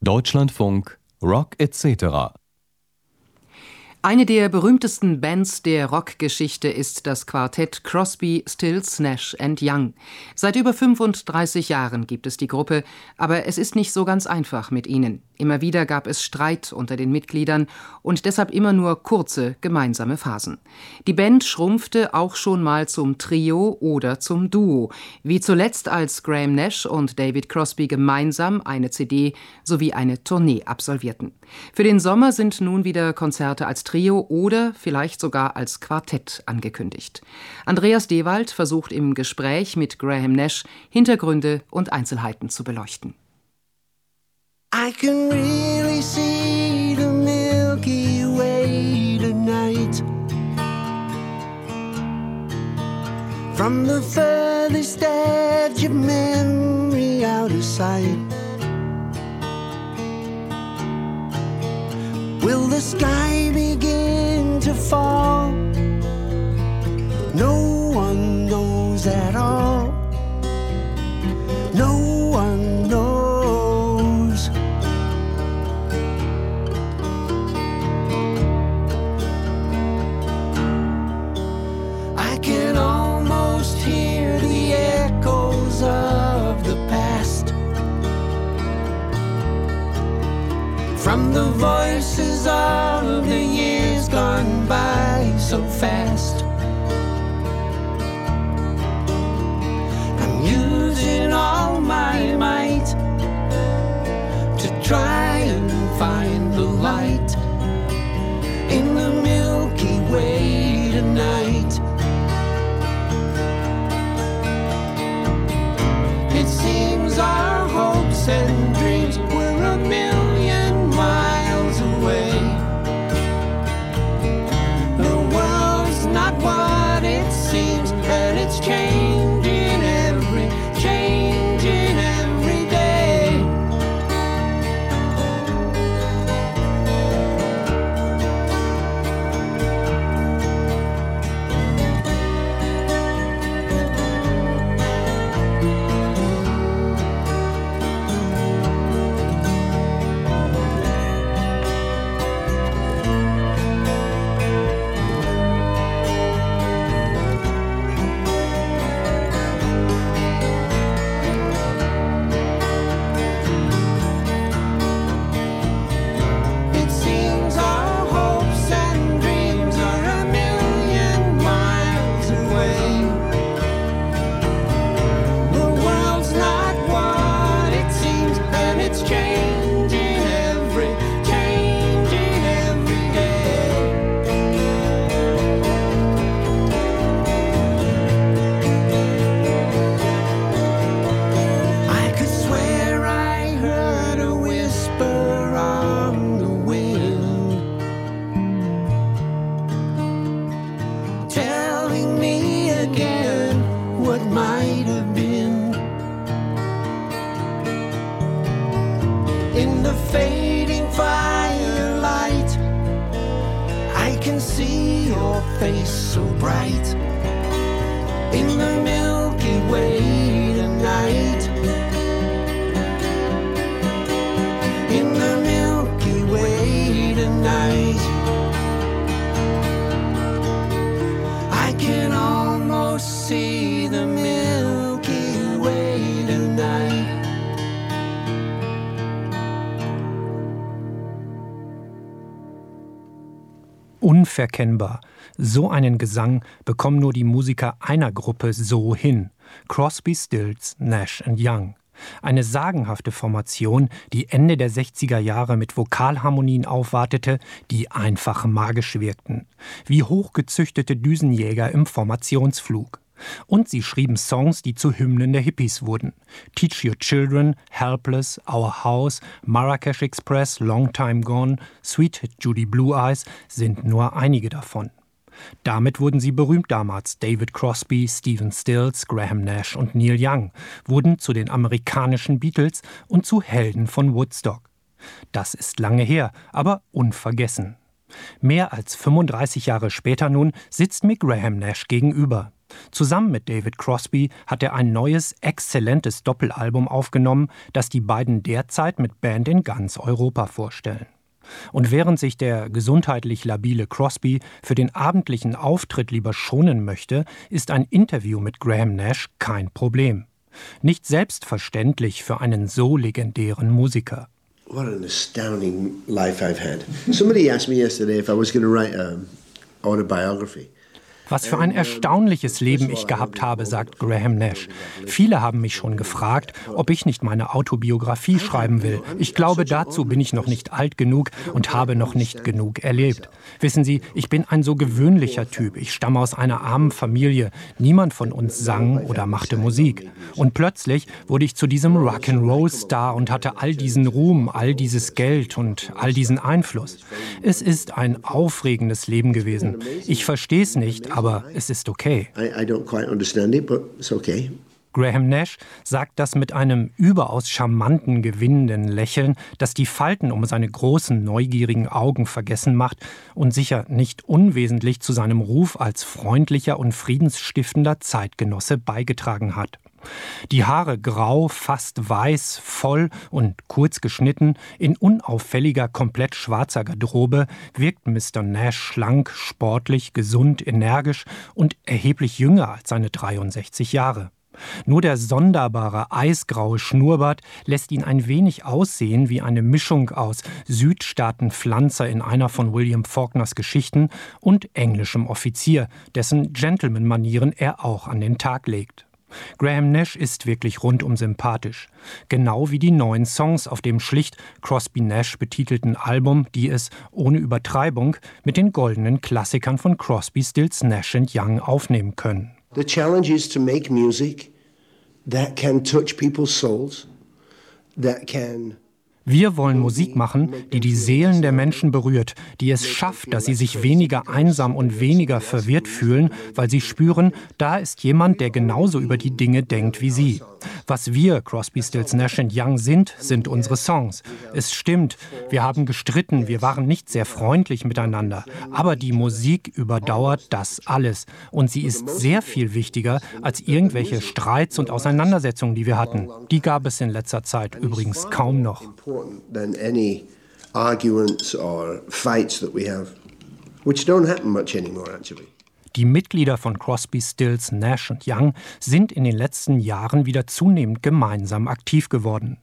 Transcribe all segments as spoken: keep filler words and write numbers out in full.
Deutschlandfunk Rock et cetera. Eine der berühmtesten Bands der Rockgeschichte ist das Quartett Crosby, Stills, Nash and Young. Seit über fünfunddreißig Jahren gibt es die Gruppe, aber es ist nicht so ganz einfach mit ihnen. Immer wieder gab es Streit unter den Mitgliedern und deshalb immer nur kurze gemeinsame Phasen. Die Band schrumpfte auch schon mal zum Trio oder zum Duo, wie zuletzt als Graham Nash und David Crosby gemeinsam eine C D sowie eine Tournee absolvierten. Für den Sommer sind nun wieder Konzerte als Trio oder vielleicht sogar als Quartett angekündigt. Andreas Dewald versucht im Gespräch mit Graham Nash Hintergründe und Einzelheiten zu beleuchten. I can really see the Milky Way tonight, from the furthest edge of memory out of sight. Will the sky begin to fall? No one knows at all. No one knows. I can almost hear the echoes of the past, from the voices of the years gone by so fast. I'm using all my might to try and find the light in the Milky Way tonight. It seems our hopes and dreams were a million miles away. The world's not what it seems, and it's changing every, changing every day. Unverkennbar. So einen Gesang bekommen nur die Musiker einer Gruppe so hin. Crosby, Stills, Nash and Young. Eine sagenhafte Formation, die Ende der sechziger Jahre mit Vokalharmonien aufwartete, die einfach magisch wirkten. Wie hochgezüchtete Düsenjäger im Formationsflug. Und sie schrieben Songs, die zu Hymnen der Hippies wurden. Teach Your Children, Helpless, Our House, Marrakesh Express, Long Time Gone, Sweet Judy Blue Eyes sind nur einige davon. Damit wurden sie berühmt damals. David Crosby, Stephen Stills, Graham Nash und Neil Young wurden zu den amerikanischen Beatles und zu Helden von Woodstock. Das ist lange her, aber unvergessen. Mehr als fünfunddreißig Jahre später nun sitzt mir Graham Nash gegenüber. Zusammen mit David Crosby hat er ein neues, exzellentes Doppelalbum aufgenommen, das die beiden derzeit mit Band in ganz Europa vorstellen. Und während sich der gesundheitlich labile Crosby für den abendlichen Auftritt lieber schonen möchte, ist ein Interview mit Graham Nash kein Problem. Nicht selbstverständlich für einen so legendären Musiker. What an astounding life I've had. Somebody asked me yesterday if I was going to write an autobiography. Was für ein erstaunliches Leben ich gehabt habe, sagt Graham Nash. Viele haben mich schon gefragt, ob ich nicht meine Autobiografie schreiben will. Ich glaube, dazu bin ich noch nicht alt genug und habe noch nicht genug erlebt. Wissen Sie, ich bin ein so gewöhnlicher Typ. Ich stamme aus einer armen Familie. Niemand von uns sang oder machte Musik. Und plötzlich wurde ich zu diesem Rock'n'Roll-Star und hatte all diesen Ruhm, all dieses Geld und all diesen Einfluss. Es ist ein aufregendes Leben gewesen. Ich verstehe es nicht, aber Aber es ist okay. I, I don't quite understand it, but it's okay. Graham Nash sagt das mit einem überaus charmanten, gewinnenden Lächeln, das die Falten um seine großen, neugierigen Augen vergessen macht und sicher nicht unwesentlich zu seinem Ruf als freundlicher und friedensstiftender Zeitgenosse beigetragen hat. Die Haare grau, fast weiß, voll und kurz geschnitten, in unauffälliger, komplett schwarzer Garderobe wirkt Mister Nash schlank, sportlich, gesund, energisch und erheblich jünger als seine dreiundsechzig Jahre. Nur der sonderbare, eisgraue Schnurrbart lässt ihn ein wenig aussehen wie eine Mischung aus Südstaatenpflanzer in einer von William Faulkners Geschichten und englischem Offizier, dessen Gentleman-Manieren er auch an den Tag legt. Graham Nash ist wirklich rundum sympathisch. Genau wie die neuen Songs auf dem schlicht Crosby-Nash betitelten Album, die es, ohne Übertreibung, mit den goldenen Klassikern von Crosby, Stills, Nash and Young aufnehmen können. The challenge is to make music that can touch people's souls, that can... Wir wollen Musik machen, die die Seelen der Menschen berührt, die es schafft, dass sie sich weniger einsam und weniger verwirrt fühlen, weil sie spüren, da ist jemand, der genauso über die Dinge denkt wie sie. Was wir, Crosby, Stills, Nash and Young, sind, sind unsere Songs. Es stimmt, wir haben gestritten, wir waren nicht sehr freundlich miteinander, aber die Musik überdauert das alles und sie ist sehr viel wichtiger als irgendwelche Streits und Auseinandersetzungen, die wir hatten. Die gab es in letzter Zeit übrigens kaum noch. Than any arguments or fights that we have, which don't happen much anymore, actually. Die Mitglieder von Crosby, Stills, Nash und Young sind in den letzten Jahren wieder zunehmend gemeinsam aktiv geworden.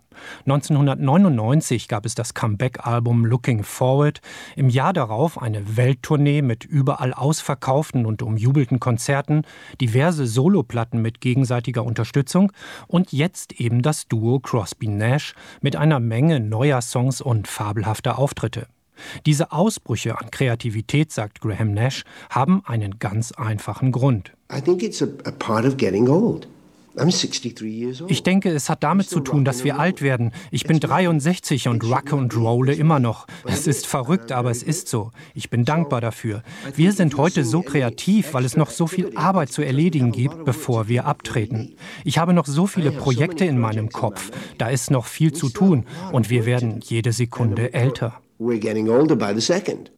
neunzehnhundertneunundneunzig gab es das Comeback-Album Looking Forward, im Jahr darauf eine Welttournee mit überall ausverkauften und umjubelten Konzerten, diverse Soloplatten mit gegenseitiger Unterstützung und jetzt eben das Duo Crosby-Nash mit einer Menge neuer Songs und fabelhafter Auftritte. Diese Ausbrüche an Kreativität, sagt Graham Nash, haben einen ganz einfachen Grund. I think it's a, a part of getting old. I'm sixty-three years old. Ich denke, es hat damit zu tun, dass wir alt werden. Ich bin dreiundsechzig und rock und rolle immer noch. Es ist verrückt, aber es ist so. Ich bin dankbar dafür. Wir sind heute so kreativ, weil es noch so viel Arbeit zu erledigen gibt, bevor wir abtreten. Ich habe noch so viele Projekte in meinem Kopf. Da ist noch viel zu tun und wir werden jede Sekunde älter. We're getting older by the second.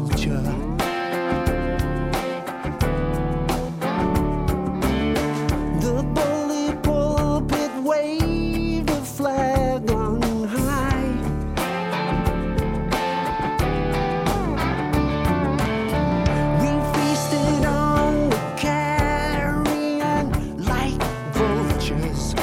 vulture. The bully pulpit waved a flag on high. We feasted on the carrion like vultures.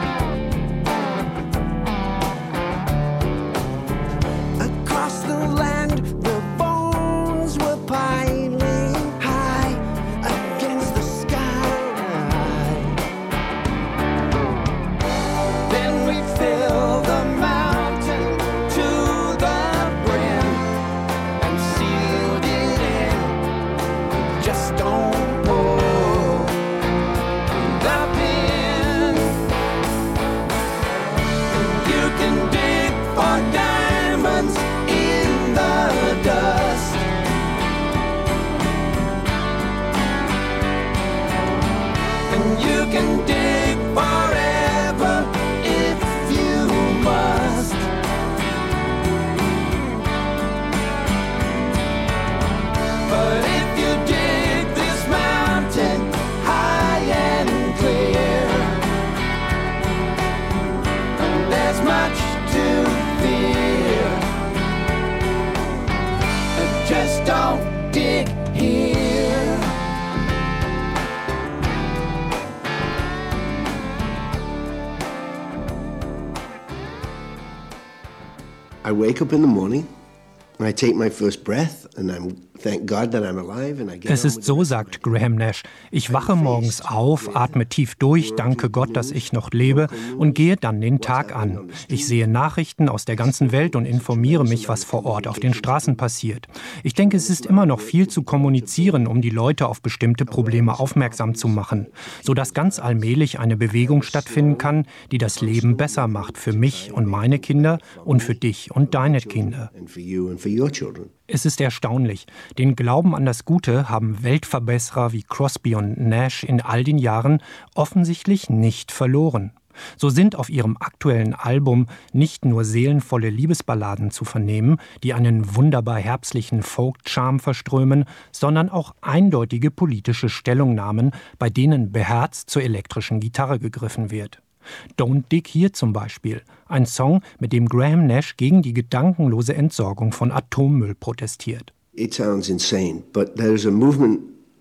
Across the land, the bones were piling high against the sky. Then we fill the mountain to the brim and sealed it in. Just don't pull the pin. You can dig for diamonds in the dust. And you can dig forever if you must. But if you dig this mountain high and clear, there's much to fear. Just don't dig here. I wake up in the morning and I take my first breath and I'm thank God that I'm alive and I get Es on ist with so, the rest of sagt my day. Graham Nash. Ich wache morgens auf, atme tief durch, danke Gott, dass ich noch lebe und gehe dann den Tag an. Ich sehe Nachrichten aus der ganzen Welt und informiere mich, was vor Ort auf den Straßen passiert. Ich denke, es ist immer noch viel zu kommunizieren, um die Leute auf bestimmte Probleme aufmerksam zu machen, sodass ganz allmählich eine Bewegung stattfinden kann, die das Leben besser macht für mich und meine Kinder und für dich und deine Kinder. And for you and for your children. Es ist erstaunlich. Den Glauben an das Gute haben Weltverbesserer wie Crosby und Nash in all den Jahren offensichtlich nicht verloren. So sind auf ihrem aktuellen Album nicht nur seelenvolle Liebesballaden zu vernehmen, die einen wunderbar herbstlichen Folk-Charme verströmen, sondern auch eindeutige politische Stellungnahmen, bei denen beherzt zur elektrischen Gitarre gegriffen wird. Don't Dig Here zum Beispiel, ein Song, mit dem Graham Nash gegen die gedankenlose Entsorgung von Atommüll protestiert. It sounds insane, but there's a movement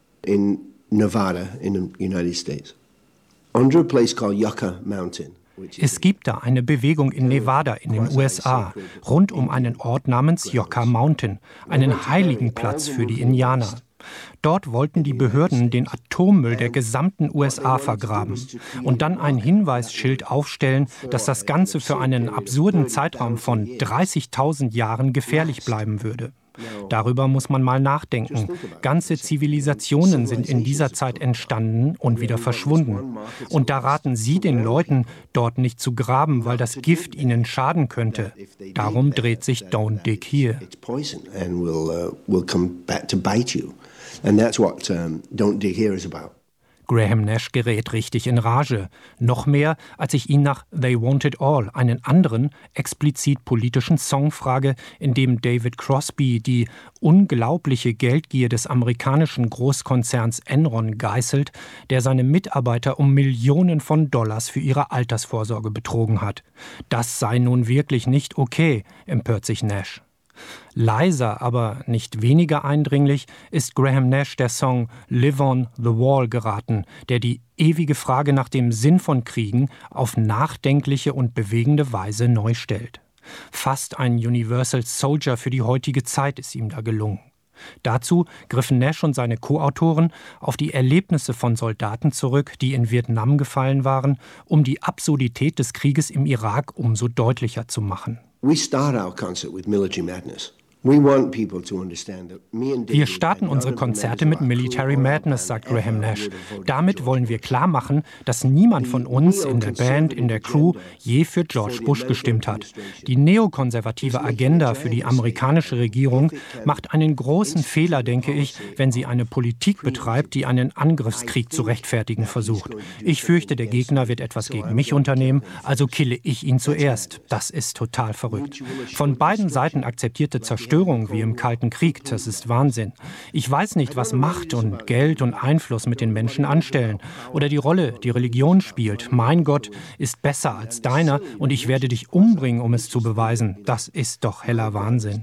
in Nevada in the United States, under a place called Yucca Mountain. which is Es gibt da eine Bewegung in Nevada in den U S A, rund um einen Ort namens Yucca Mountain, einen heiligen Platz für die Indianer. Dort wollten die Behörden den Atommüll der gesamten U S A vergraben und dann ein Hinweisschild aufstellen, dass das Ganze für einen absurden Zeitraum von dreißigtausend Jahren gefährlich bleiben würde. Darüber muss man mal nachdenken. Ganze Zivilisationen sind in dieser Zeit entstanden und wieder verschwunden. Und da raten Sie den Leuten, dort nicht zu graben, weil das Gift ihnen schaden könnte. Darum dreht sich Don't Dig Here. it's poison and will uh, will come back to bite you, and that's what um, Don't Dig Here is about. Graham Nash gerät richtig in Rage. Noch mehr, als ich ihn nach They Want It All, einen anderen, explizit politischen Song frage, in dem David Crosby die unglaubliche Geldgier des amerikanischen Großkonzerns Enron geißelt, der seine Mitarbeiter um Millionen von Dollars für ihre Altersvorsorge betrogen hat. Das sei nun wirklich nicht okay, empört sich Nash. Leiser, aber nicht weniger eindringlich ist Graham Nash der Song Live on the Wall geraten, der die ewige Frage nach dem Sinn von Kriegen auf nachdenkliche und bewegende Weise neu stellt. Fast ein Universal Soldier für die heutige Zeit ist ihm da gelungen. Dazu griffen Nash und seine Co-Autoren auf die Erlebnisse von Soldaten zurück, die in Vietnam gefallen waren, um die Absurdität des Krieges im Irak umso deutlicher zu machen. We start our concert with Military Madness. We want people to understand that me and Wir David starten and unsere none of the Konzerte members mit of our Military crew or Madness, band sagt Graham ever Nash. would have voted Damit for wollen wir George klar machen, dass niemand von uns in der Band, in der Crew je für George Bush gestimmt hat. Die neokonservative Agenda für die amerikanische Regierung macht einen großen Fehler, denke ich, wenn sie eine Politik betreibt, die einen Angriffskrieg zu rechtfertigen versucht. Ich fürchte, der Gegner wird etwas gegen mich unternehmen, also kille ich ihn zuerst. Das ist total verrückt. Von beiden Seiten akzeptierte Zerstörung Zerstörung wie im Kalten Krieg, das ist Wahnsinn. Ich weiß nicht, was Macht und Geld und Einfluss mit den Menschen anstellen oder die Rolle, die Religion spielt. Mein Gott ist besser als deiner und ich werde dich umbringen, um es zu beweisen. Das ist doch heller Wahnsinn.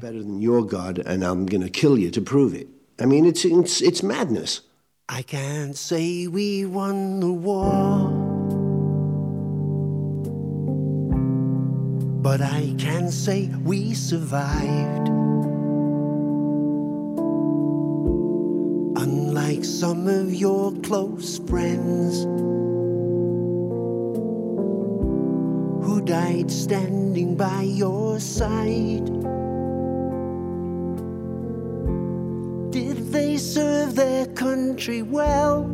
I mean, it's, it's, it's madness. I can't say we won the war, but I can say we survived. Unlike some of your close friends who died standing by your side. Did they serve their country well?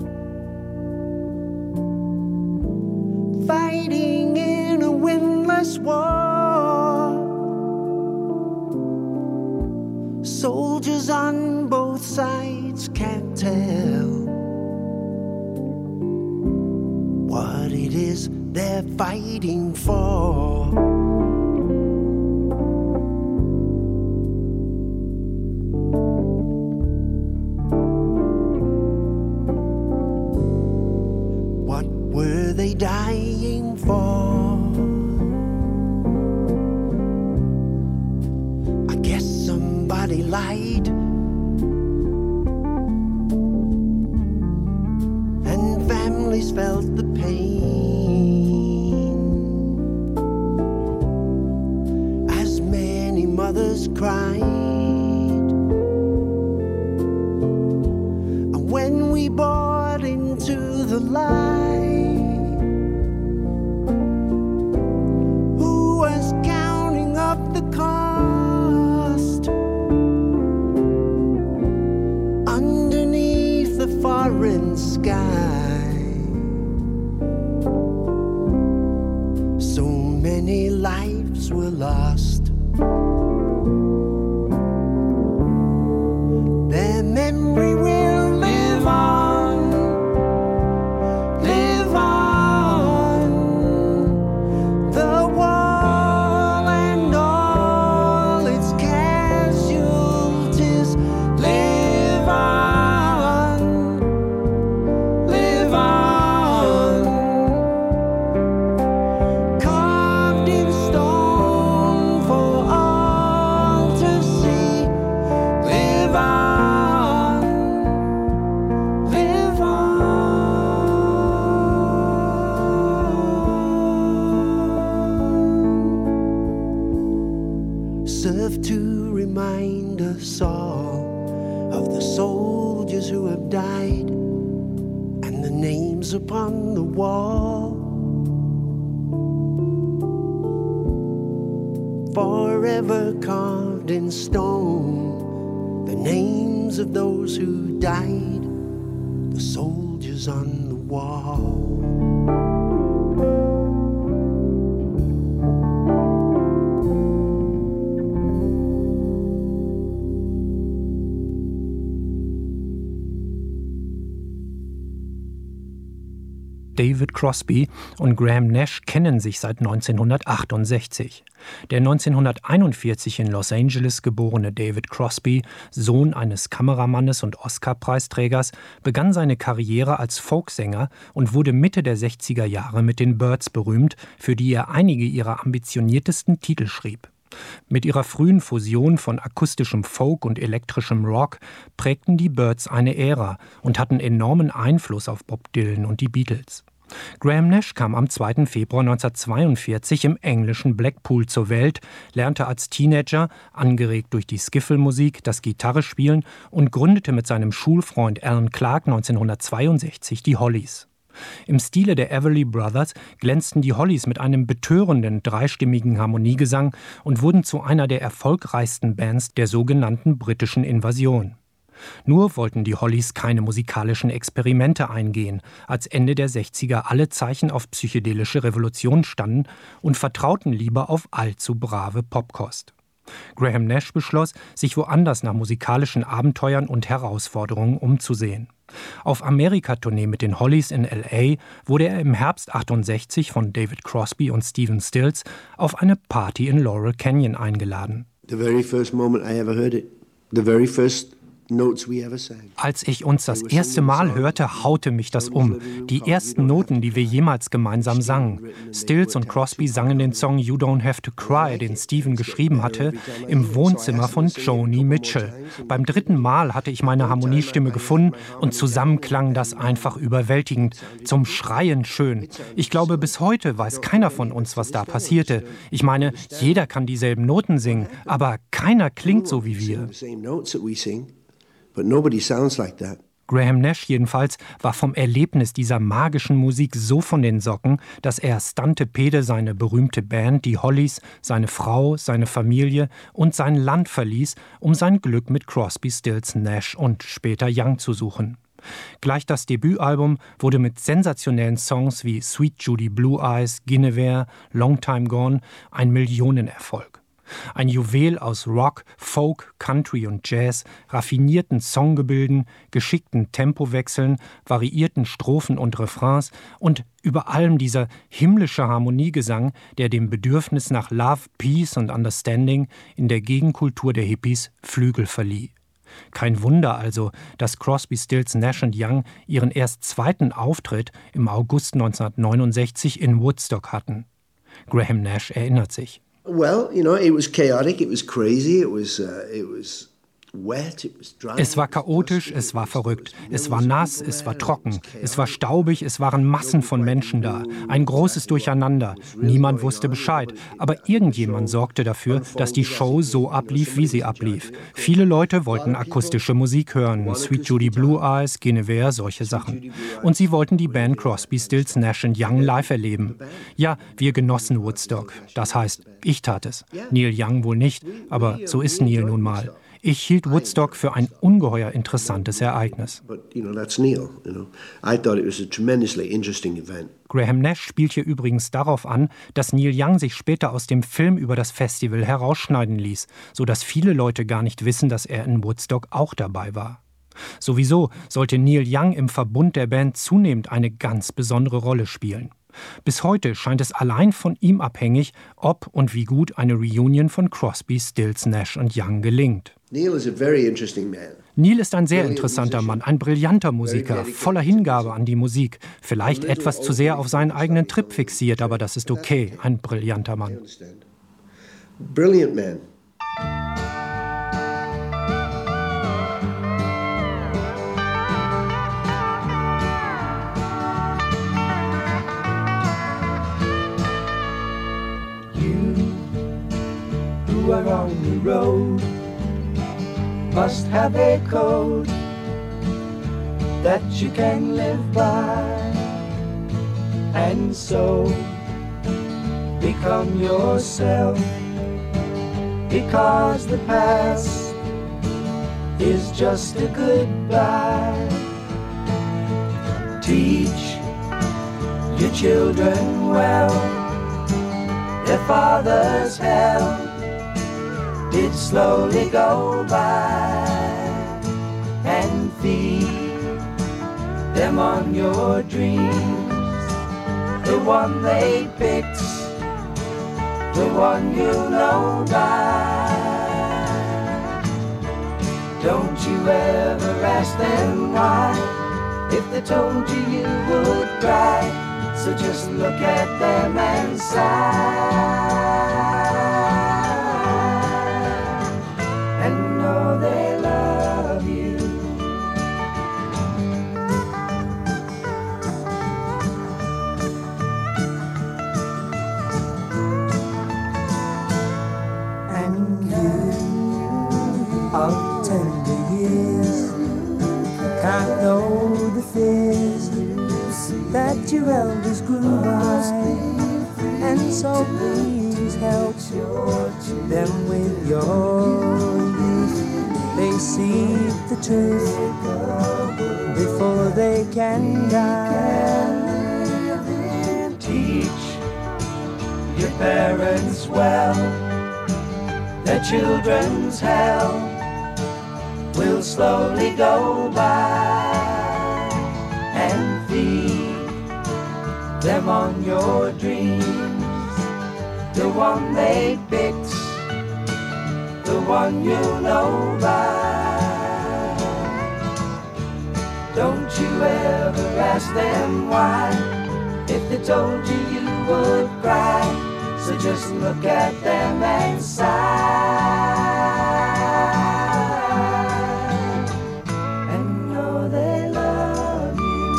Fighting in a windless war. Soldiers on both sides can't tell what it is they're fighting for. Dying for, I guess somebody lied, and families felt the pain as many mothers cried. And when we bought into the lie, foreign sky, so many lives were lost. Their memory will live on, live on. The wall and all its casualties live on. Serve to remind us all of the soldiers who have died and the names upon the wall. Forever carved in stone, the names of those who died, the soldiers on the wall. David Crosby und Graham Nash kennen sich seit neunzehnhundertachtundsechzig. Der neunzehnhunderteinundvierzig in Los Angeles geborene David Crosby, Sohn eines Kameramannes und Oscar-Preisträgers, begann seine Karriere als Folksänger und wurde Mitte der sechziger Jahre mit den Byrds berühmt, für die er einige ihrer ambitioniertesten Titel schrieb. Mit ihrer frühen Fusion von akustischem Folk und elektrischem Rock prägten die Byrds eine Ära und hatten enormen Einfluss auf Bob Dylan und die Beatles. Graham Nash kam am zweiten Februar neunzehnhundertzweiundvierzig im englischen Blackpool zur Welt, lernte als Teenager, angeregt durch die Skiffle-Musik, das Gitarrespielen und gründete mit seinem Schulfreund Alan Clark neunzehnhundertzweiundsechzig die Hollies. Im Stile der Everly Brothers glänzten die Hollies mit einem betörenden, dreistimmigen Harmoniegesang und wurden zu einer der erfolgreichsten Bands der sogenannten britischen Invasion. Nur wollten die Hollies keine musikalischen Experimente eingehen, als Ende der sechziger alle Zeichen auf psychedelische Revolution standen und vertrauten lieber auf allzu brave Popkost. Graham Nash beschloss, sich woanders nach musikalischen Abenteuern und Herausforderungen umzusehen. Auf Amerika-Tournee mit den Hollies in L A wurde er im Herbst achtundsechzig von David Crosby und Stephen Stills auf eine Party in Laurel Canyon eingeladen. The very first moment I ever heard it. The very first notes we ever sang. Als ich uns das erste Mal hörte, haute mich das um. Die ersten Noten, die wir jemals gemeinsam sangen. Stills und Crosby sangen den Song You Don't Have to Cry, den Stephen geschrieben hatte, im Wohnzimmer von Joni Mitchell. Beim dritten Mal hatte ich meine Harmoniestimme gefunden und zusammen klang das einfach überwältigend, zum Schreien schön. Ich glaube, bis heute weiß keiner von uns, was da passierte. Ich meine, jeder kann dieselben Noten singen, aber keiner klingt so wie wir. But nobody sounds like that. Graham Nash jedenfalls war vom Erlebnis dieser magischen Musik so von den Socken, dass er stantepede seine berühmte Band, die Hollies, seine Frau, seine Familie und sein Land verließ, um sein Glück mit Crosby, Stills, Nash und später Young zu suchen. Gleich das Debütalbum wurde mit sensationellen Songs wie Sweet Judy Blue Eyes, Guinevere, Long Time Gone ein Millionenerfolg. Ein Juwel aus Rock, Folk, Country und Jazz, raffinierten Songgebilden, geschickten Tempowechseln, variierten Strophen und Refrains und über allem dieser himmlische Harmoniegesang, der dem Bedürfnis nach Love, Peace und Understanding in der Gegenkultur der Hippies Flügel verlieh. Kein Wunder also, dass Crosby, Stills, Nash und Young ihren erst zweiten Auftritt im August neunzehnhundertneunundsechzig in Woodstock hatten. Graham Nash erinnert sich. Well, you know, it was chaotic, it was crazy, it was, uh, it was wet, it was dry. Es war chaotisch, es war verrückt, es war nass, es war trocken, es war staubig, es waren Massen von Menschen da, ein großes Durcheinander. Niemand wusste Bescheid, aber irgendjemand sorgte dafür, dass die Show so ablief, wie sie ablief. Viele Leute wollten akustische Musik hören, Sweet Judy Blue Eyes, Guinevere, solche Sachen. Und sie wollten die Band Crosby, Stills, Nash und Young live erleben. Ja, wir genossen Woodstock, das heißt, ich tat es. Neil Young wohl nicht, aber so ist Neil nun mal. Ich hielt Woodstock für ein ungeheuer interessantes Ereignis. Graham Nash spielt hier übrigens darauf an, dass Neil Young sich später aus dem Film über das Festival herausschneiden ließ, sodass viele Leute gar nicht wissen, dass er in Woodstock auch dabei war. Sowieso sollte Neil Young im Verbund der Band zunehmend eine ganz besondere Rolle spielen. Bis heute scheint es allein von ihm abhängig, ob und wie gut eine Reunion von Crosby, Stills, Nash und Young gelingt. Neil is a very interesting man. Neil ist ein sehr interessanter Mann, ein brillanter Musiker, voller Hingabe an die Musik. Vielleicht etwas zu sehr auf seinen eigenen Trip fixiert, aber das ist okay, ein brillanter Mann. Brilliant man. You are on the road, must have a code that you can live by, and so become yourself, because the past is just a goodbye. Teach your children well, their father's hell did slowly go by, and feed them on your dreams, the one they picked, the one you know by. Don't you ever ask them why, if they told you you would cry, so just look at them and sigh. Of tender years, can't know the fears that your elders grew by, and so please help them with your youth. They seek the truth before they can die. Teach your parents well, their children's hell will slowly go by, and feed them on your dreams, the one they picked, the one you know by. Don't you ever ask them why. If they told you, you would cry. So just look at them and sigh, and know they love you.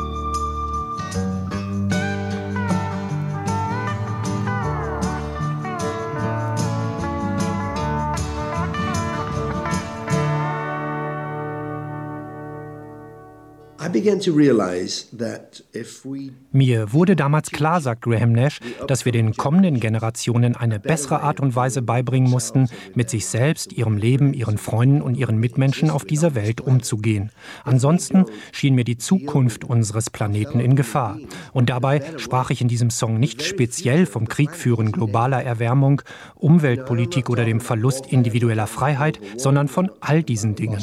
I began to realize that if we Mir wurde damals klar, sagt Graham Nash, dass wir den kommenden Generationen eine bessere Art und Weise beibringen mussten, mit sich selbst, ihrem Leben, ihren Freunden und ihren Mitmenschen auf dieser Welt umzugehen. Ansonsten schien mir die Zukunft unseres Planeten in Gefahr. Und dabei sprach ich in diesem Song nicht speziell vom Kriegführen, globaler Erwärmung, Umweltpolitik oder dem Verlust individueller Freiheit, sondern von all diesen Dingen.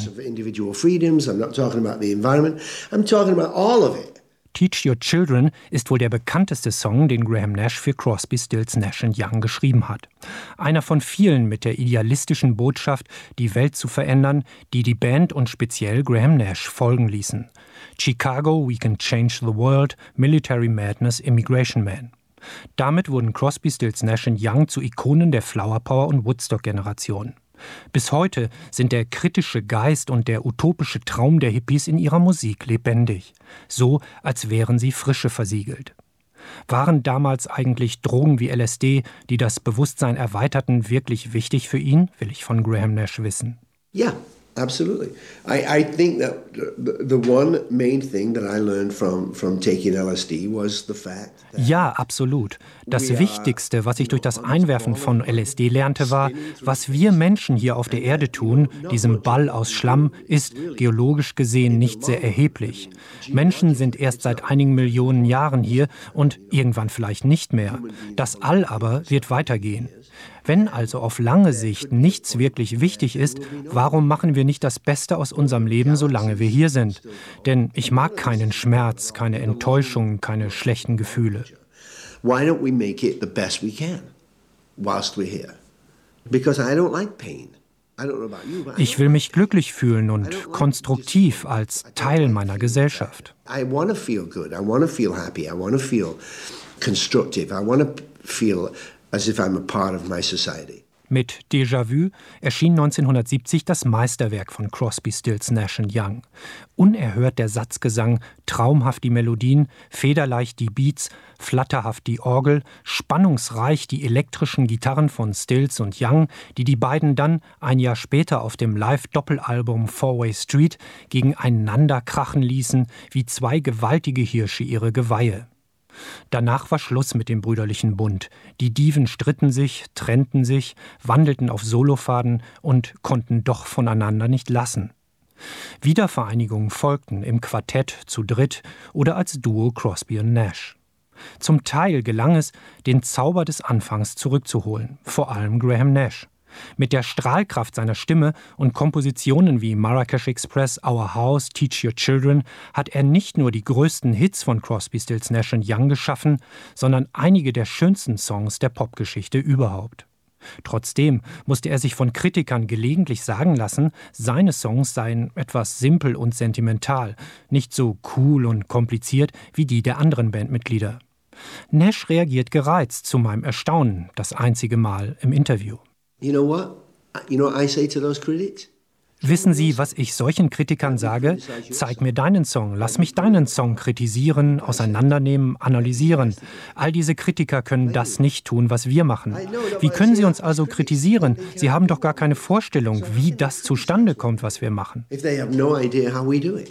I'm talking about all of it. Teach Your Children ist wohl der bekannteste Song, den Graham Nash für Crosby, Stills, Nash and Young geschrieben hat. Einer von vielen mit der idealistischen Botschaft, die Welt zu verändern, die die Band und speziell Graham Nash folgen ließen. Chicago, We Can Change the World, Military Madness, Immigration Man. Damit wurden Crosby, Stills, Nash and Young zu Ikonen der Flower Power und Woodstock-Generation. Bis heute sind der kritische Geist und der utopische Traum der Hippies in ihrer Musik lebendig. So, als wären sie Frische versiegelt. Waren damals eigentlich Drogen wie L S D, die das Bewusstsein erweiterten, wirklich wichtig für ihn? Will ich von Graham Nash wissen. Yeah, absolutely. I, I think that the, the one main thing that I learned from, from taking L S D was the fact that Ja, absolut. Das Wichtigste, was ich durch das Einwerfen von L S D lernte, war, was wir Menschen hier auf der Erde tun, diesem Ball aus Schlamm, ist geologisch gesehen nicht sehr erheblich. Menschen sind erst seit einigen Millionen Jahren hier und irgendwann vielleicht nicht mehr. Das All aber wird weitergehen. Wenn also auf lange Sicht nichts wirklich wichtig ist, warum machen wir nicht das Beste aus unserem Leben, solange wir hier sind? Denn ich mag keinen Schmerz, keine Enttäuschung, keine schlechten Gefühle. why don't we make it the best we can whilst we're here? Because I don't like pain. I don't know about you, but Ich will mich glücklich fühlen und konstruktiv als Teil meiner Gesellschaft. I want to feel good. I want to feel happy. I want to feel constructive. I want to feel as if I'm a part of my society. Mit Déjà-vu erschien neunzehnhundertsiebzig das Meisterwerk von Crosby, Stills, Nash and Young. Unerhört der Satzgesang, traumhaft die Melodien, federleicht die Beats, flatterhaft die Orgel, spannungsreich die elektrischen Gitarren von Stills und Young, die die beiden dann ein Jahr später auf dem Live-Doppelalbum Four-Way Street gegeneinander krachen ließen, wie zwei gewaltige Hirsche ihre Geweihe. Danach war Schluss mit dem brüderlichen Bund. Die Diven stritten sich, trennten sich, wandelten auf Solofaden und konnten doch voneinander nicht lassen. Wiedervereinigungen folgten im Quartett, zu dritt oder als Duo Crosby und Nash. Zum Teil gelang es, den Zauber des Anfangs zurückzuholen, vor allem Graham Nash. Mit der Strahlkraft seiner Stimme und Kompositionen wie Marrakesh Express, Our House, Teach Your Children hat er nicht nur die größten Hits von Crosby, Stills, Nash and Young geschaffen, sondern einige der schönsten Songs der Popgeschichte überhaupt. Trotzdem musste er sich von Kritikern gelegentlich sagen lassen, seine Songs seien etwas simpel und sentimental, nicht so cool und kompliziert wie die der anderen Bandmitglieder. Nash reagiert gereizt, zu meinem Erstaunen, das einzige Mal im Interview. You know what? You know what I say to those critics? Wissen Sie, was ich solchen Kritikern sage? Zeig mir deinen Song, lass mich deinen Song kritisieren, auseinandernehmen, analysieren. All diese Kritiker können das nicht tun, was wir machen. Wie können sie uns also kritisieren? Sie haben doch gar keine Vorstellung, wie das zustande kommt, was wir machen. If they have no idea how we do it.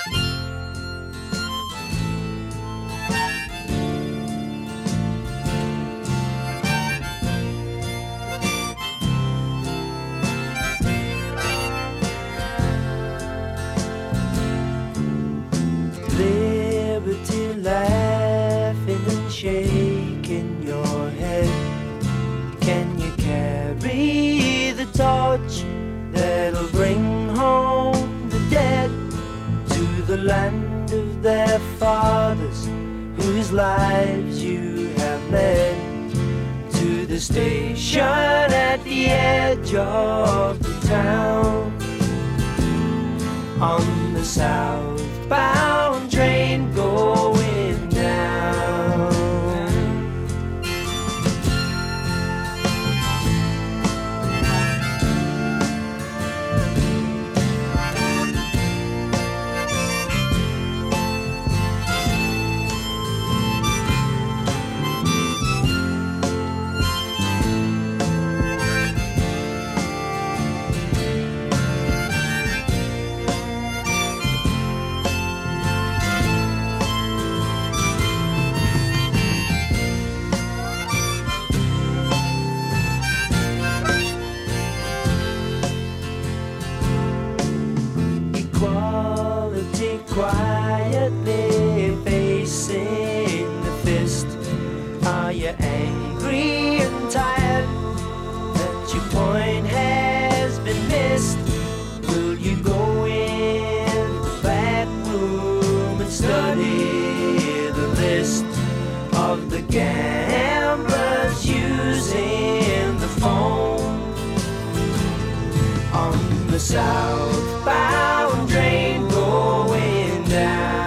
Laughing and shaking your head. Can you carry the torch that'll bring home the dead to the land of their fathers whose lives you have led, to the station at the edge of the town. On the southbound train going down. Quietly facing the fist. Are you angry and tired that your point has been missed? Will you go in the back room and study the list of the gamblers using the phone on the southbound train going down?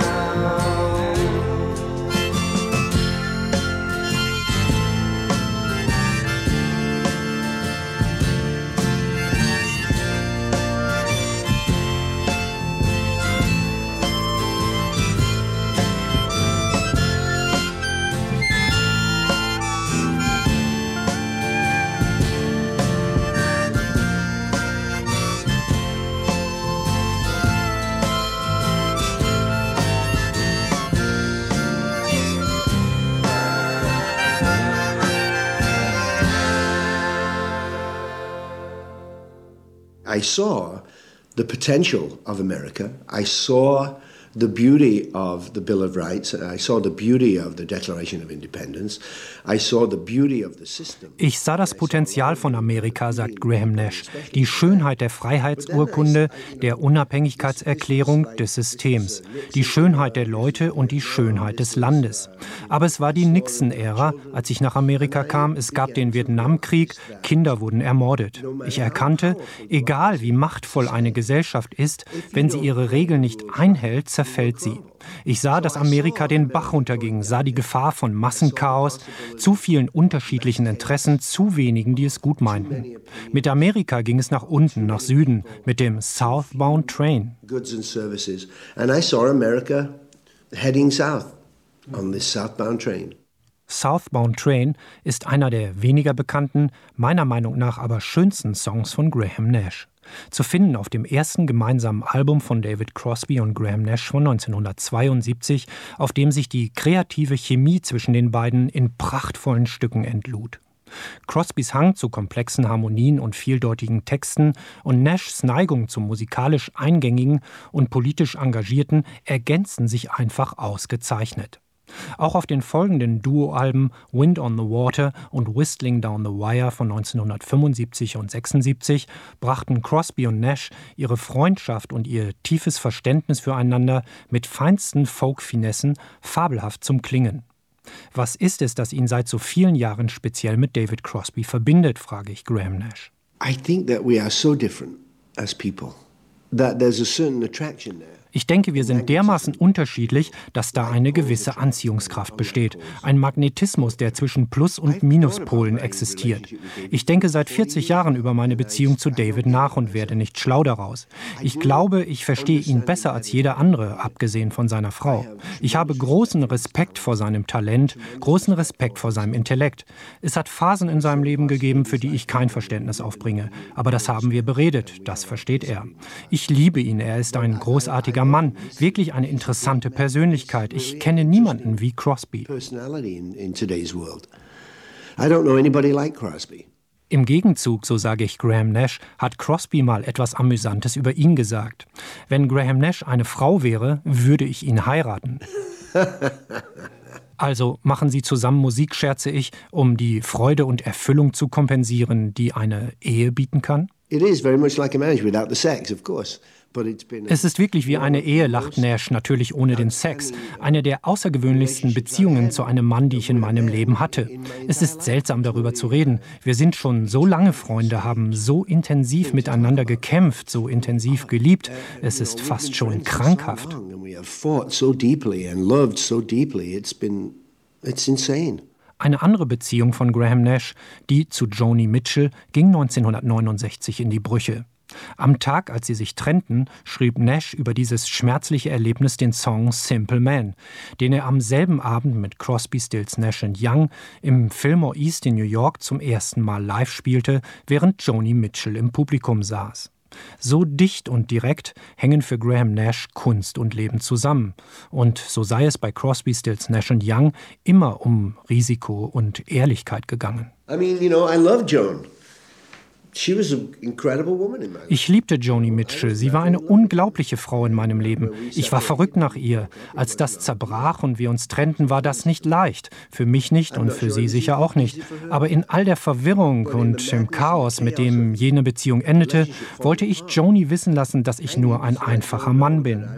I saw the potential of America. I saw the beauty of the Bill of Rights. I saw the beauty of the Declaration of Independence. I saw the beauty of the system. Ich sah das Potenzial von Amerika, sagt Graham Nash, die Schönheit der Freiheitsurkunde, der Unabhängigkeitserklärung des Systems, die Schönheit der Leute und die Schönheit des Landes. Aber es war die Nixon-Ära, als ich nach Amerika kam. Es gab den Vietnamkrieg, Kinder wurden ermordet. Ich erkannte, egal wie machtvoll eine Gesellschaft ist, wenn sie ihre Regeln nicht einhält, zerfällt sie. Ich sah, dass Amerika den Bach runterging, sah die Gefahr von Massenchaos, zu vielen unterschiedlichen Interessen, zu wenigen, die es gut meinten. Mit Amerika ging es nach unten, nach Süden, mit dem Southbound Train. Goods and services. And I saw America heading south on this southbound train. Southbound Train ist einer der weniger bekannten, meiner Meinung nach aber schönsten Songs von Graham Nash. Zu finden auf dem ersten gemeinsamen Album von David Crosby und Graham Nash von neunzehnhundertzweiundsiebzig, auf dem sich die kreative Chemie zwischen den beiden in prachtvollen Stücken entlud. Crosbys Hang zu komplexen Harmonien und vieldeutigen Texten und Nashs Neigung zum musikalisch eingängigen und politisch engagierten ergänzen sich einfach ausgezeichnet. Auch auf den folgenden Duo-Alben Wind on the Water und Whistling Down the Wire von neunzehnhundertfünfundsiebzig und sechsundsiebzig brachten Crosby und Nash ihre Freundschaft und ihr tiefes Verständnis füreinander mit feinsten Folk-Finessen fabelhaft zum Klingen. Was ist es, das ihn seit so vielen Jahren speziell mit David Crosby verbindet, frage ich Graham Nash. I think that we are so different as people that there's a certain attraction there. Ich denke, wir sind dermaßen unterschiedlich, dass da eine gewisse Anziehungskraft besteht. Ein Magnetismus, der zwischen Plus- und Minuspolen existiert. Ich denke seit vierzig Jahren über meine Beziehung zu David nach und werde nicht schlau daraus. Ich glaube, ich verstehe ihn besser als jeder andere, abgesehen von seiner Frau. Ich habe großen Respekt vor seinem Talent, großen Respekt vor seinem Intellekt. Es hat Phasen in seinem Leben gegeben, für die ich kein Verständnis aufbringe. Aber das haben wir beredet, das versteht er. Ich liebe ihn, er ist ein großartiger Mann, wirklich eine interessante Persönlichkeit. Ich kenne niemanden wie Crosby. Im Gegenzug, so sage ich Graham Nash, hat Crosby mal etwas Amüsantes über ihn gesagt. Wenn Graham Nash eine Frau wäre, würde ich ihn heiraten. Also machen Sie zusammen Musik, scherze ich, um die Freude und Erfüllung zu kompensieren, die eine Ehe bieten kann? It is very much like a marriage without the sex, of course. Es ist wirklich wie eine Ehe, lacht Nash, natürlich ohne den Sex. Eine der außergewöhnlichsten Beziehungen zu einem Mann, die ich in meinem Leben hatte. Es ist seltsam, darüber zu reden. Wir sind schon so lange Freunde, haben so intensiv miteinander gekämpft, so intensiv geliebt. Es ist fast schon krankhaft. Eine andere Beziehung von Graham Nash, die zu Joni Mitchell, ging neunzehnhundertneunundsechzig in die Brüche. Am Tag, als sie sich trennten, schrieb Nash über dieses schmerzliche Erlebnis den Song Simple Man, den er am selben Abend mit Crosby, Stills, Nash and Young im Fillmore East in New York zum ersten Mal live spielte, während Joni Mitchell im Publikum saß. So dicht und direkt hängen für Graham Nash Kunst und Leben zusammen. Und so sei es bei Crosby, Stills, Nash and Young immer um Risiko und Ehrlichkeit gegangen. I mean, you know, I love Joan. Ich liebte Joni Mitchell. Sie war eine unglaubliche Frau in meinem Leben. Ich war verrückt nach ihr. Als das zerbrach und wir uns trennten, war das nicht leicht. Für mich nicht und für sie sicher auch nicht. Aber in all der Verwirrung und im Chaos, mit dem jene Beziehung endete, wollte ich Joni wissen lassen, dass ich nur ein einfacher Mann bin.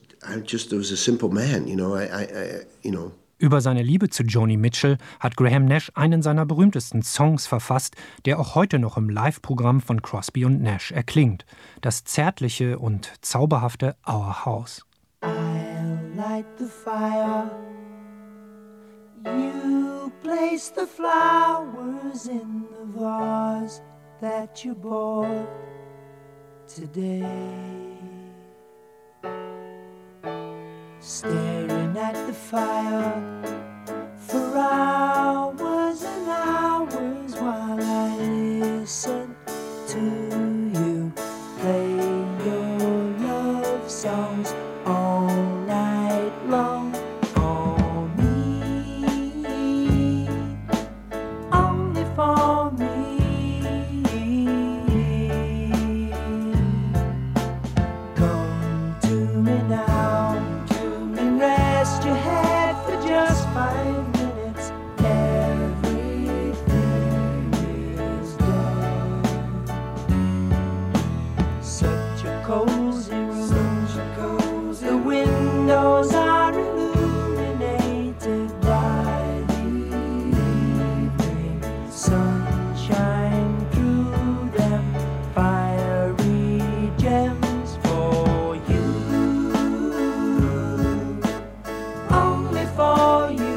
Über seine Liebe zu Joni Mitchell hat Graham Nash einen seiner berühmtesten Songs verfasst, der auch heute noch im Live-Programm von Crosby und Nash erklingt. Das zärtliche und zauberhafte Our House. I'll light the fire. You place the flowers in the vase that you bought today. Staring at the fire for hours and hours while I listen to you play your love songs all night long. For me, only for me. Come to me now. Rest your head for just five minutes. Everything is done. Such a cozy room. The windows are illuminated by the evening sunshine through them. Fiery gems for you. For you.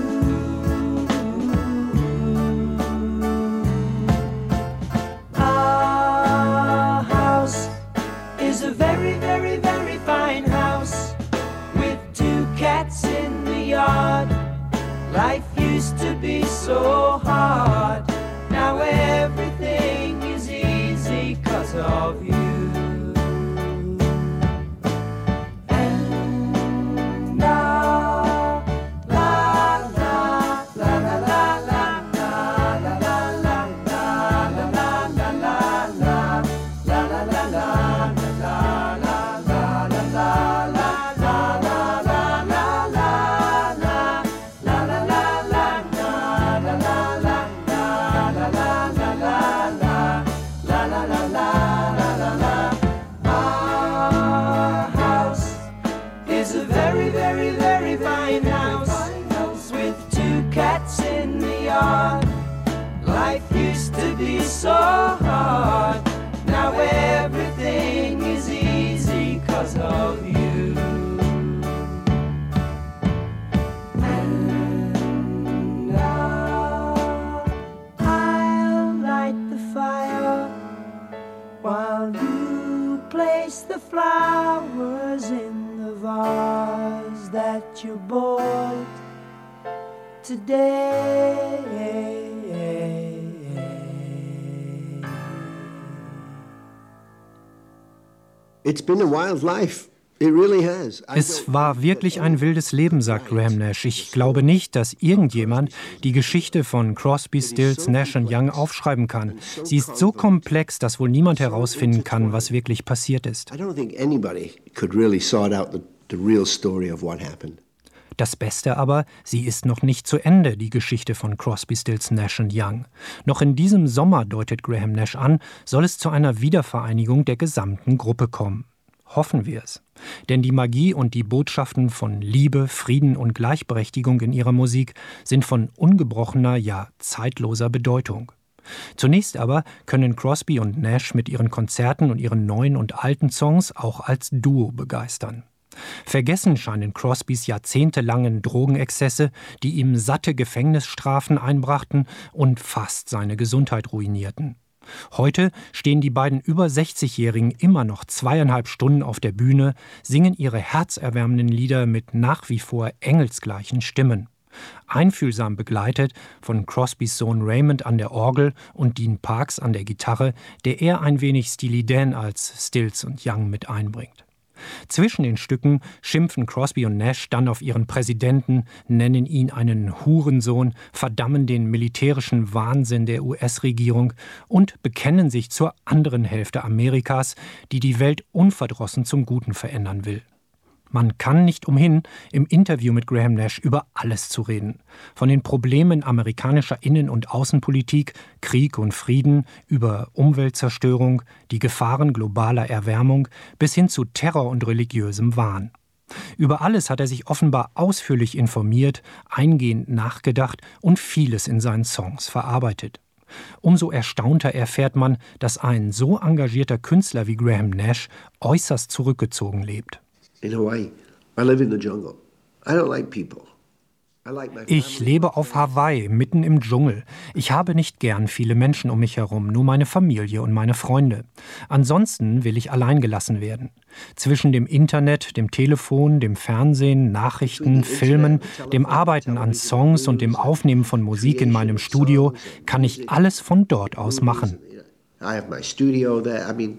Our house is a very, very, very fine house with two cats in the yard. Life used to be so hard. Now everything is easy 'cause of you. So hard. Now everything is easy 'cause of you. And now I'll light the fire while you place the flowers in the vase that you bought today. It's been a wild life. It really has. Es war wirklich ein wildes Leben, sagt Graham Nash. Ich glaube nicht, dass irgendjemand die Geschichte von Crosby, Stills, Nash and Young aufschreiben kann. Sie ist so komplex, dass wohl niemand herausfinden kann, was wirklich passiert ist. I don't think anybody could really sort out the, the real story of what happened. Das Beste aber, sie ist noch nicht zu Ende, die Geschichte von Crosby, Stills, Nash and Young. Noch in diesem Sommer, deutet Graham Nash an, soll es zu einer Wiedervereinigung der gesamten Gruppe kommen. hoffen wir es. Denn die Magie und die Botschaften von Liebe, Frieden und Gleichberechtigung in ihrer Musik sind von ungebrochener, ja zeitloser Bedeutung. Zunächst aber können Crosby und Nash mit ihren Konzerten und ihren neuen und alten Songs auch als Duo begeistern. Vergessen scheinen Crosbys jahrzehntelangen Drogenexzesse, die ihm satte Gefängnisstrafen einbrachten und fast seine Gesundheit ruinierten. Heute stehen die beiden über sechzigjährigen immer noch zweieinhalb Stunden auf der Bühne, singen ihre herzerwärmenden Lieder mit nach wie vor engelsgleichen Stimmen. Einfühlsam begleitet von Crosbys Sohn Raymond an der Orgel und Dean Parks an der Gitarre, der eher ein wenig Steely Dan als Stills und Young mit einbringt. Zwischen den Stücken schimpfen Crosby und Nash dann auf ihren Präsidenten, nennen ihn einen Hurensohn, verdammen den militärischen Wahnsinn der U S-Regierung und bekennen sich zur anderen Hälfte Amerikas, die die Welt unverdrossen zum Guten verändern will. Man kann nicht umhin, im Interview mit Graham Nash über alles zu reden. Von den Problemen amerikanischer Innen- und Außenpolitik, Krieg und Frieden, über Umweltzerstörung, die Gefahren globaler Erwärmung bis hin zu Terror und religiösem Wahn. Über alles hat er sich offenbar ausführlich informiert, eingehend nachgedacht und vieles in seinen Songs verarbeitet. Umso erstaunter erfährt man, dass ein so engagierter Künstler wie Graham Nash äußerst zurückgezogen lebt. In Hawaii, I live in the jungle. I don't like people. Ich lebe auf Hawaii, mitten im Dschungel. Ich habe nicht gern viele Menschen um mich herum, nur meine Familie und meine Freunde. Ansonsten will ich allein gelassen werden. Zwischen dem Internet, dem Telefon, dem Fernsehen, Nachrichten, Filmen, dem Arbeiten an Songs und dem Aufnehmen von Musik in meinem Studio kann ich alles von dort aus machen. I have my studio there. I mean,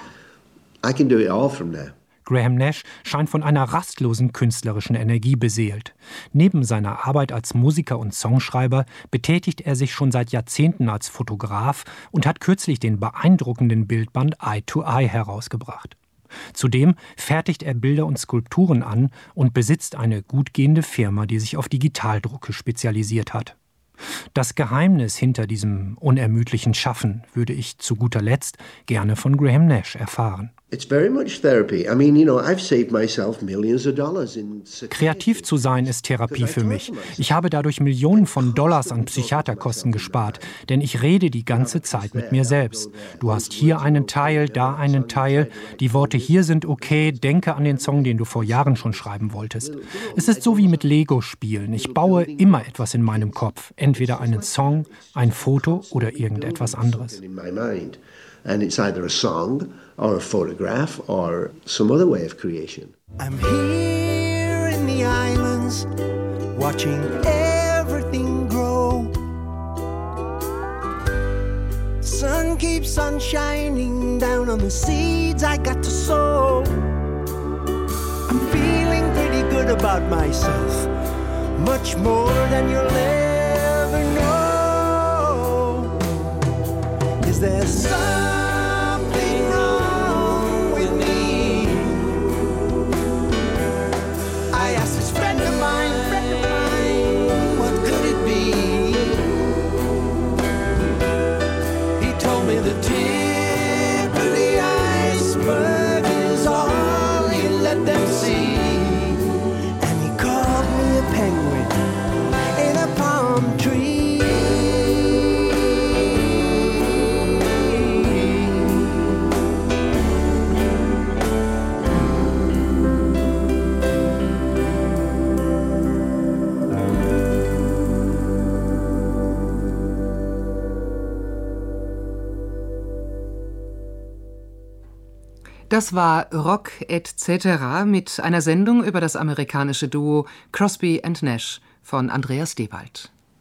I can do it all from there. Graham Nash scheint von einer rastlosen künstlerischen Energie beseelt. Neben seiner Arbeit als Musiker und Songschreiber betätigt er sich schon seit Jahrzehnten als Fotograf und hat kürzlich den beeindruckenden Bildband Eye to Eye herausgebracht. Zudem fertigt er Bilder und Skulpturen an und besitzt eine gut gehende Firma, die sich auf Digitaldrucke spezialisiert hat. Das Geheimnis hinter diesem unermüdlichen Schaffen würde ich zu guter Letzt gerne von Graham Nash erfahren. Kreativ zu sein ist Therapie für mich. Ich habe dadurch Millionen von Dollars an Psychiaterkosten gespart, denn ich rede die ganze Zeit mit mir selbst. Du hast hier einen Teil, da einen Teil. Die Worte hier sind okay, denke an den Song, den du vor Jahren schon schreiben wolltest. Es ist so wie mit Lego-Spielen. Ich baue immer etwas in meinem Kopf. Entweder einen Song, ein Foto oder irgendetwas anderes. And it's either a song or a photograph or some other way of creation. I'm here in the islands, watching everything grow. Sun keeps on shining down on the seeds I got to sow. I'm feeling pretty good about myself, much more than you'll ever know. Is there some Das war Rock et cetera mit einer Sendung über das amerikanische Duo Crosby and Nash von Andreas Dewald.